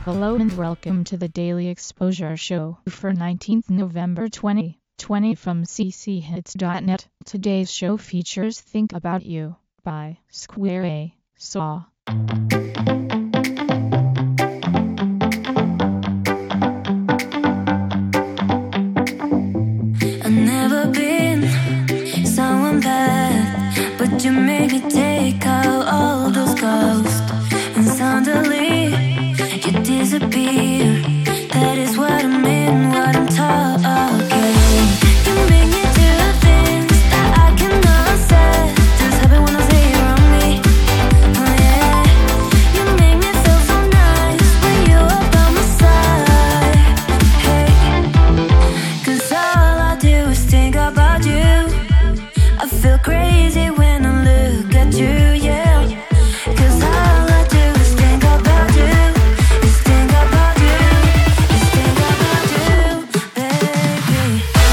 Hello and welcome to the Daily Exposure Show for 19th November 2020 from cchits.net. Today's show features Think About You by Square A. Saw. I've never been someone bad, but you made me take out all those ghosts, and suddenly you disappear. That is what I mean, what I'm talking. You make me do things that I cannot say. Just happen when I say you're on me. Oh yeah, you make me feel so nice when you're by my side. Hey, 'cause all I do is think about you. I feel crazy when I look at you, yeah. 'Cause all I do is think about you. Is think about you. Is think about you, baby.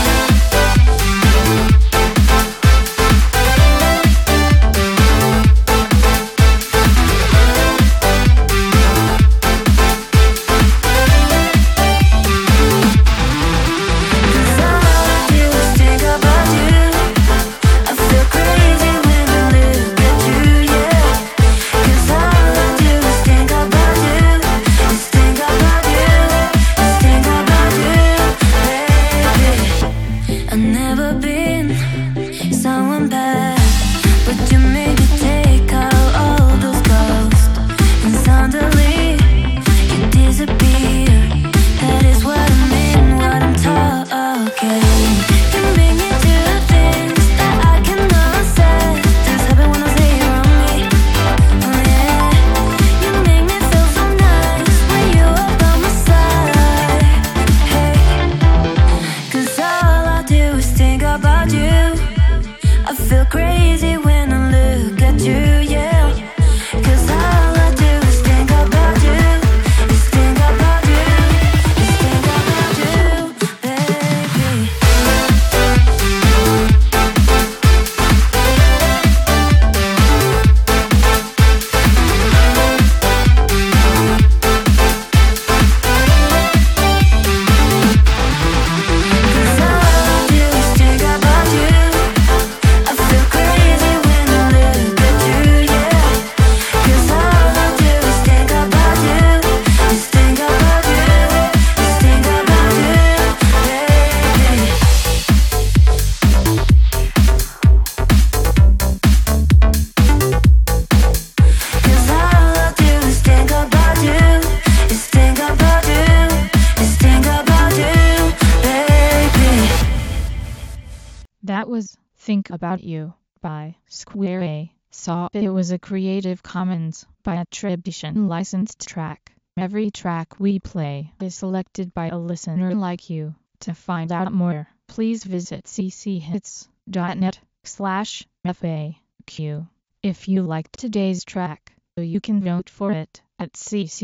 I've never been someone bad, but you made me take out all those ghosts, and suddenly you disappear. That is what I mean, what I'm talking. You make me do things that I cannot say. Just happen when I say you're on me. Oh yeah, you make me feel so nice when you're by my side. Hey, 'cause all I do is think about you. I feel crazy when I look at you, yeah. 'Cause all I do is think about you. Is think about you. Is think about you, baby. That was Think About You by Square A. Saw. It was a Creative Commons by attribution licensed track. Every track we play is selected by a listener like you. To find out more, please visit cchits.net/FAQ. If you liked today's track, you can vote for it at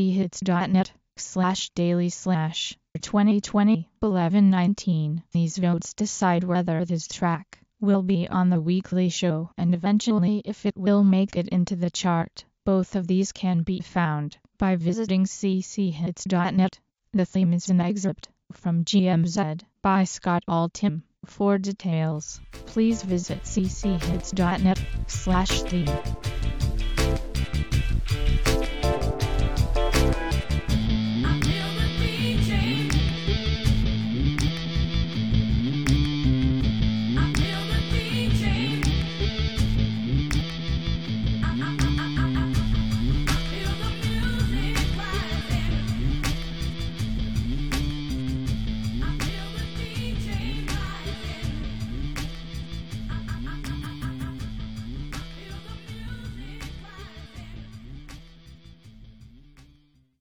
cchits.net/daily/2020-11-19. These votes decide whether this track will be on the weekly show and eventually if it will make it into the chart. Both of these can be found by visiting cchits.net. The theme is an excerpt from GMZ by Scott Altham. For details, please visit cchits.net/theme.